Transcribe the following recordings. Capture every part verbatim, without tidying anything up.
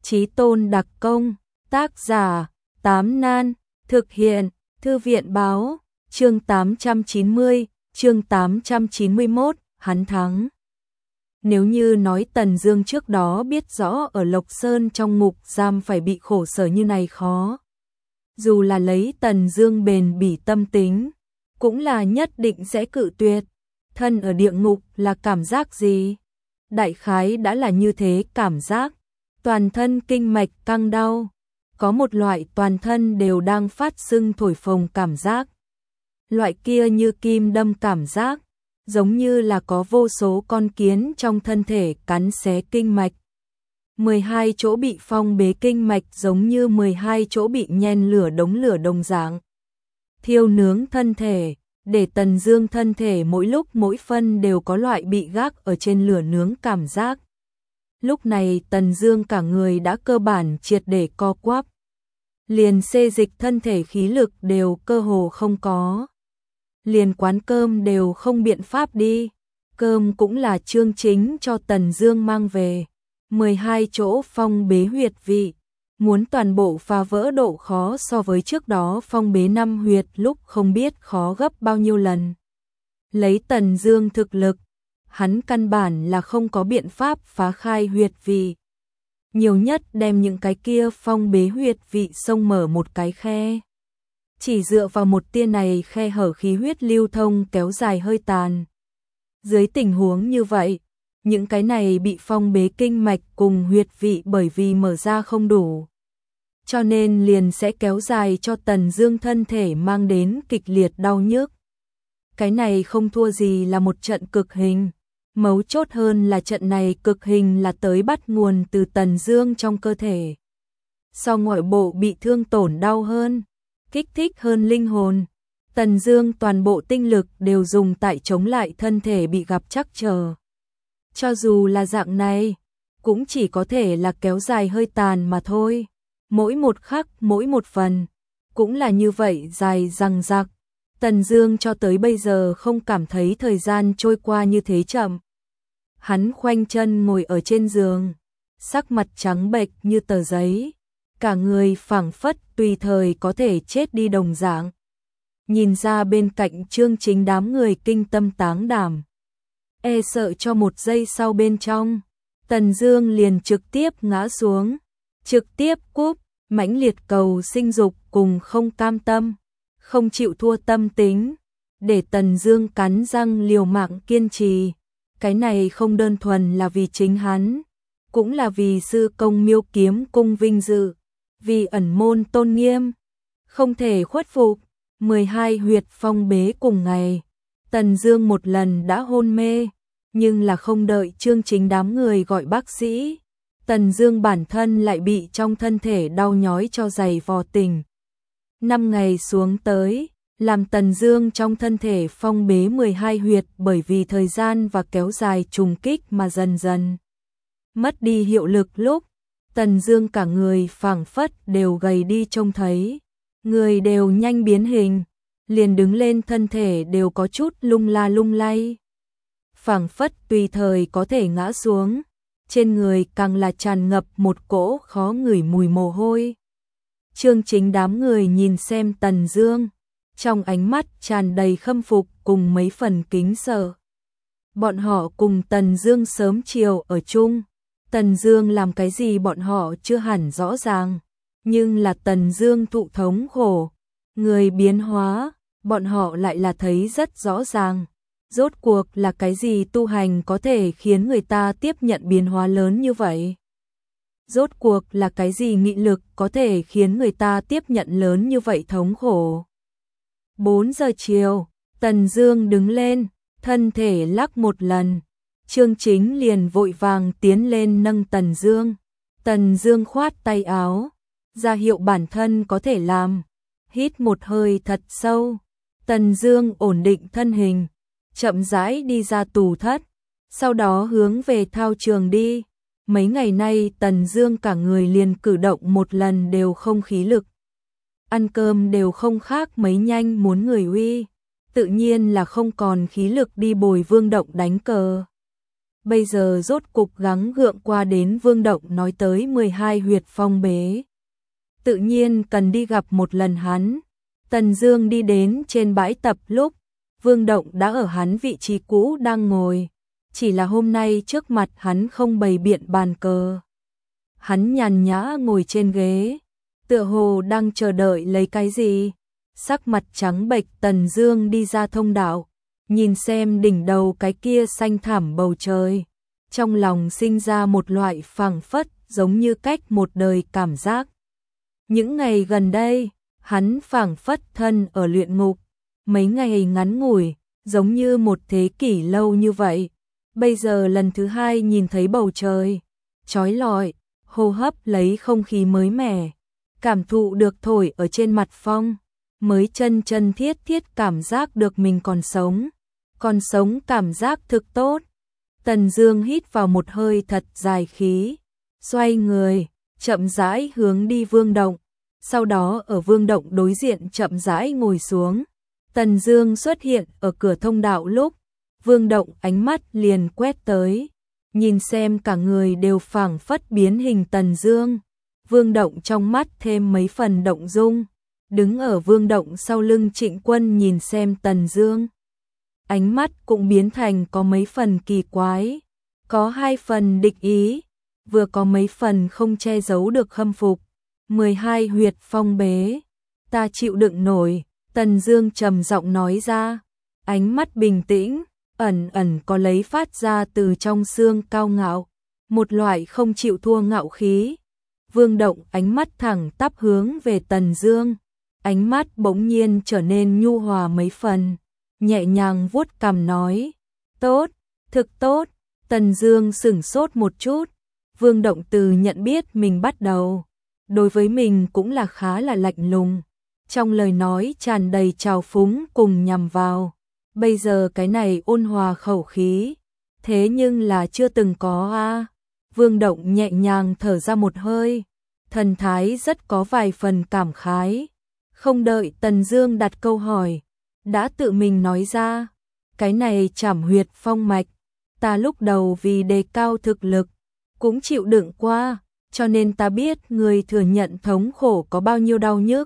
Chí tôn đặc công, tác giả, Tám Nan, thực hiện, Thư viện báo, chương tám trăm chín mươi, chương tám trăm chín mươi mốt, hắn thắng. Nếu như nói Tần Dương trước đó biết rõ ở Lộc Sơn trong ngục giam phải bị khổ sở như này khó. Dù là lấy Tần Dương bền bỉ tâm tính, cũng là nhất định sẽ cự tuyệt. Thân ở địa ngục là cảm giác gì? Đại khái đã là như thế cảm giác. Toàn thân kinh mạch căng đau. Có một loại toàn thân đều đang phát sưng thổi phồng cảm giác. Loại kia như kim đâm cảm giác. Giống như là có vô số con kiến trong thân thể cắn xé kinh mạch. mười hai chỗ bị phong bế kinh mạch giống như mười hai chỗ bị nhen lửa đống lửa đồng dạng. Thiêu nướng thân thể, để Tần Dương thân thể mỗi lúc mỗi phân đều có loại bị gác ở trên lửa nướng cảm giác. Lúc này Tần Dương cả người đã cơ bản triệt để co quắp. Liền xê dịch thân thể khí lực đều cơ hồ không có. Liền quán cơm đều không biện pháp đi. Cơm cũng là Chương Chính cho Tần Dương mang về. mười hai chỗ phong bế huyệt vị. Muốn toàn bộ phá vỡ độ khó so với trước đó phong bế năm huyệt lúc không biết khó gấp bao nhiêu lần. Lấy Tần Dương thực lực, hắn căn bản là không có biện pháp phá khai huyệt vị. Nhiều nhất đem những cái kia phong bế huyệt vị xông mở một cái khe. Chỉ dựa vào một tia này khe hở khí huyết lưu thông kéo dài hơi tàn. Dưới tình huống như vậy, những cái này bị phong bế kinh mạch cùng huyệt vị bởi vì mở ra không đủ. Cho nên liền sẽ kéo dài cho Tần Dương thân thể mang đến kịch liệt đau nhức. Cái này không thua gì là một trận cực hình. Mấu chốt hơn là trận này cực hình là tới bắt nguồn từ Tần Dương trong cơ thể. So ngoại bộ bị thương tổn đau hơn, kích thích hơn linh hồn. Tần Dương toàn bộ tinh lực đều dùng tại chống lại thân thể bị gặp trắc trở. Cho dù là dạng này, cũng chỉ có thể là kéo dài hơi tàn mà thôi. Mỗi một khắc, mỗi một phần, cũng là như vậy dài dằng dặc. Tần Dương cho tới bây giờ không cảm thấy thời gian trôi qua như thế chậm. Hắn khoanh chân ngồi ở trên giường, sắc mặt trắng bệch như tờ giấy, cả người phảng phất tùy thời có thể chết đi đồng dạng. Nhìn ra bên cạnh Chương Chính đám người kinh tâm táng đảm, e sợ cho một giây sau bên trong, Tần Dương liền trực tiếp ngã xuống, trực tiếp cúp, mãnh liệt cầu sinh dục cùng không cam tâm, không chịu thua tâm tính, để Tần Dương cắn răng liều mạng kiên trì. Cái này không đơn thuần là vì chính hắn, cũng là vì sư công Miêu Kiếm cung vinh dự, vì ẩn môn tôn nghiêm, không thể khuất phục. mười hai huyệt phong bế cùng ngày, Tần Dương một lần đã hôn mê, nhưng là không đợi Chương Chính đám người gọi bác sĩ, Tần Dương bản thân lại bị trong thân thể đau nhói cho dày vò tỉnh. Năm ngày xuống tới, làm Tần Dương trong thân thể phong bế mười hai huyệt bởi vì thời gian và kéo dài trùng kích mà dần dần mất đi hiệu lực lúc, Tần Dương cả người phảng phất đều gầy đi trông thấy, người đều nhanh biến hình, liền đứng lên thân thể đều có chút lung la lung lay. Phảng phất tùy thời có thể ngã xuống, trên người càng là tràn ngập một cỗ khó ngửi mùi mồ hôi. Chương Chính đám người nhìn xem Tần Dương, trong ánh mắt tràn đầy khâm phục cùng mấy phần kính sợ. Bọn họ cùng Tần Dương sớm chiều ở chung, Tần Dương làm cái gì bọn họ chưa hẳn rõ ràng, nhưng là Tần Dương thụ thống khổ, người biến hóa, bọn họ lại là thấy rất rõ ràng. Rốt cuộc là cái gì tu hành có thể khiến người ta tiếp nhận biến hóa lớn như vậy? Rốt cuộc là cái gì nghị lực có thể khiến người ta tiếp nhận lớn như vậy thống khổ? bốn giờ chiều, Tần Dương đứng lên, thân thể lắc một lần, Chương Chính liền vội vàng tiến lên nâng Tần Dương. Tần Dương khoát tay áo, ra hiệu bản thân có thể làm, hít một hơi thật sâu. Tần Dương ổn định thân hình, chậm rãi đi ra tù thất, sau đó hướng về thao trường đi. Mấy ngày nay Tần Dương cả người liền cử động một lần đều không khí lực. Ăn cơm đều không khác mấy nhanh muốn người uy, tự nhiên là không còn khí lực đi bồi Vương Động đánh cờ. bây giờ rốt cục gắng gượng qua đến Vương Động nói tới mười hai huyệt phong bế. Tự nhiên cần đi gặp một lần hắn. Tần Dương đi đến trên bãi tập lúc, Vương Động đã ở hắn vị trí cũ đang ngồi, chỉ là hôm nay trước mặt hắn không bày biện bàn cờ. Hắn nhàn nhã ngồi trên ghế, tựa hồ đang chờ đợi lấy cái gì. Sắc mặt trắng bệch Tần Dương đi ra thông đạo, nhìn xem đỉnh đầu cái kia xanh thẳm bầu trời, trong lòng sinh ra một loại phảng phất giống như cách một đời cảm giác. Những ngày gần đây, hắn phảng phất thân ở luyện ngục, mấy ngày ngắn ngủi, giống như một thế kỷ lâu như vậy. Bây giờ lần thứ hai nhìn thấy bầu trời, chói lọi, hô hấp lấy không khí mới mẻ, cảm thụ được thổi ở trên mặt phong, mới chân chân thiết thiết cảm giác được mình còn sống, còn sống cảm giác thực tốt. Tần Dương hít vào một hơi thật dài khí, xoay người, chậm rãi hướng đi Vương Động, sau đó ở Vương Động đối diện chậm rãi ngồi xuống. Tần Dương xuất hiện ở cửa thông đạo lúc, Vương Động ánh mắt liền quét tới, nhìn xem cả người đều phảng phất biến hình Tần Dương. Vương Động trong mắt thêm mấy phần động dung, đứng ở Vương Động sau lưng Trịnh Quân nhìn xem Tần Dương. Ánh mắt cũng biến thành có mấy phần kỳ quái, có hai phần địch ý, vừa có mấy phần không che giấu được khâm phục. mười hai huyệt phong bế, ta chịu đựng nổi, Tần Dương trầm giọng nói ra, ánh mắt bình tĩnh, ẩn ẩn có lấy phát ra từ trong xương cao ngạo, một loại không chịu thua ngạo khí. Vương Động ánh mắt thẳng tắp hướng về Tần Dương, ánh mắt bỗng nhiên trở nên nhu hòa mấy phần, nhẹ nhàng vuốt cằm nói, tốt, thực tốt. Tần Dương sững sốt một chút, Vương Động từ nhận biết mình bắt đầu, đối với mình cũng là khá là lạnh lùng, trong lời nói tràn đầy trào phúng cùng nhằm vào. Bây giờ cái này ôn hòa khẩu khí, thế nhưng là chưa từng có a. Vương Động nhẹ nhàng thở ra một hơi, thần thái rất có vài phần cảm khái. Không đợi Tần Dương đặt câu hỏi, đã tự mình nói ra, cái này Trảm Huyệt Phong Mạch, ta lúc đầu vì đề cao thực lực, cũng chịu đựng qua, cho nên ta biết người thừa nhận thống khổ có bao nhiêu đau nhức.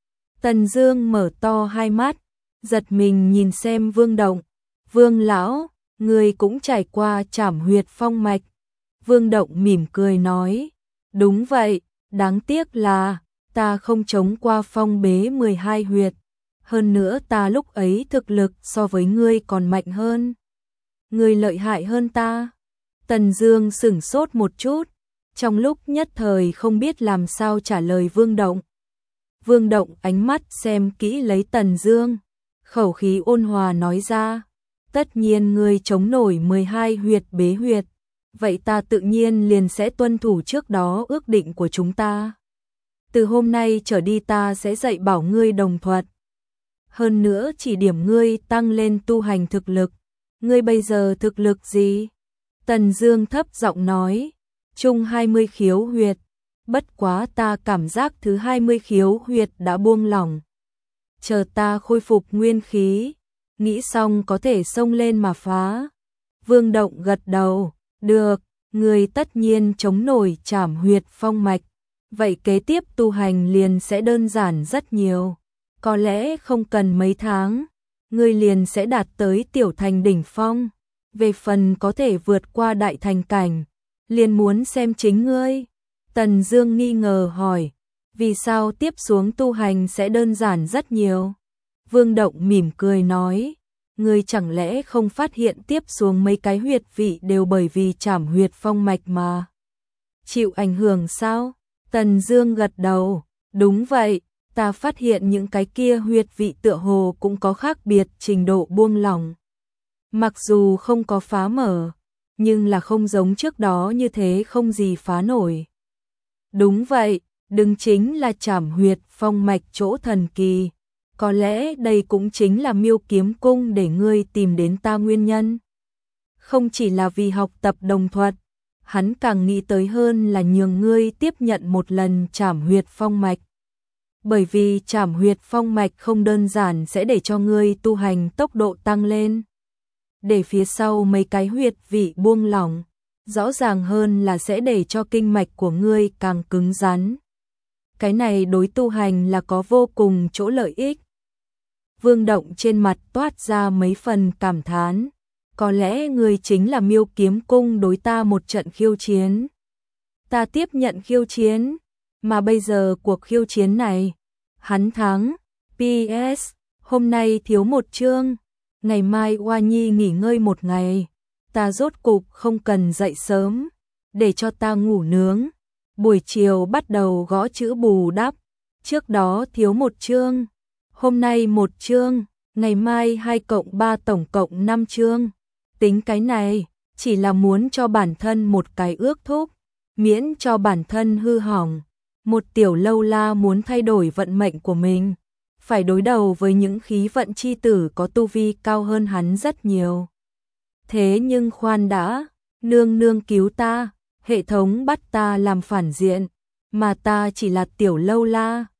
Tần Dương mở to hai mắt, giật mình nhìn xem Vương Động. Vương lão, người cũng trải qua Trảm Huyệt Phong Mạch. Vương Động mỉm cười nói, đúng vậy, đáng tiếc là ta không chống qua phong bế mười hai huyệt. Hơn nữa ta lúc ấy thực lực so với ngươi còn mạnh hơn. Ngươi lợi hại hơn ta. Tần Dương sững sốt một chút, trong lúc nhất thời không biết làm sao trả lời Vương Động. Vương Động ánh mắt xem kỹ lấy Tần Dương, khẩu khí ôn hòa nói ra, tất nhiên ngươi chống nổi mười hai huyệt bế huyệt, vậy ta tự nhiên liền sẽ tuân thủ trước đó ước định của chúng ta. Từ hôm nay trở đi ta sẽ dạy bảo ngươi đồng thuận. Hơn nữa chỉ điểm ngươi tăng lên tu hành thực lực. Ngươi bây giờ thực lực gì? Tần Dương thấp giọng nói, chung hai mươi khiếu huyệt, bất quá ta cảm giác thứ hai mươi khiếu huyệt đã buông lỏng. Chờ ta khôi phục nguyên khí, nghĩ xong có thể xông lên mà phá. Vương Động gật đầu, được, ngươi tất nhiên chống nổi Trảm Huyệt Phong Mạch, vậy kế tiếp tu hành liền sẽ đơn giản rất nhiều, có lẽ không cần mấy tháng, ngươi liền sẽ đạt tới tiểu thành đỉnh phong, về phần có thể vượt qua đại thành cảnh, liền muốn xem chính ngươi. Tần Dương nghi ngờ hỏi, vì sao tiếp xuống tu hành sẽ đơn giản rất nhiều? Vương Động mỉm cười nói, ngươi chẳng lẽ không phát hiện tiếp xuống mấy cái huyệt vị đều bởi vì Trảm Huyệt Phong Mạch mà chịu ảnh hưởng sao? Tần Dương gật đầu, đúng vậy, ta phát hiện những cái kia huyệt vị tựa hồ cũng có khác biệt trình độ buông lỏng. Mặc dù không có phá mở, nhưng là không giống trước đó như thế không gì phá nổi. Đúng vậy, đừng chính là Trảm Huyệt Phong Mạch chỗ thần kỳ. Có lẽ đây cũng chính là Miêu Kiếm Cung để ngươi tìm đến ta nguyên nhân. Không chỉ là vì học tập đồng thuật, hắn càng nghĩ tới hơn là nhường ngươi tiếp nhận một lần Trảm Huyệt Phong Mạch. Bởi vì Trảm Huyệt Phong Mạch không đơn giản sẽ để cho ngươi tu hành tốc độ tăng lên. để phía sau mấy cái huyệt vị buông lỏng, rõ ràng hơn là sẽ để cho kinh mạch của ngươi càng cứng rắn. Cái này đối tu hành là có vô cùng chỗ lợi ích. Vương Động trên mặt toát ra mấy phần cảm thán. Có lẽ ngươi chính là Miêu Kiếm Cung đối ta một trận khiêu chiến. Ta tiếp nhận khiêu chiến, mà bây giờ cuộc khiêu chiến này, hắn thắng. pê ét. Hôm nay thiếu một chương, ngày mai Hoa Nhi nghỉ ngơi một ngày. Ta rốt cục không cần dậy sớm, để cho ta ngủ nướng. Buổi chiều bắt đầu gõ chữ bù đắp. Trước đó thiếu một chương, hôm nay một chương, ngày mai hai cộng ba tổng cộng năm chương. Tính cái này, chỉ là muốn cho bản thân một cái ước thúc, miễn cho bản thân hư hỏng. Một tiểu lâu la muốn thay đổi vận mệnh của mình, phải đối đầu với những khí vận chi tử có tu vi cao hơn hắn rất nhiều. Thế nhưng khoan đã, nương nương cứu ta, hệ thống bắt ta làm phản diện, mà ta chỉ là tiểu lâu la,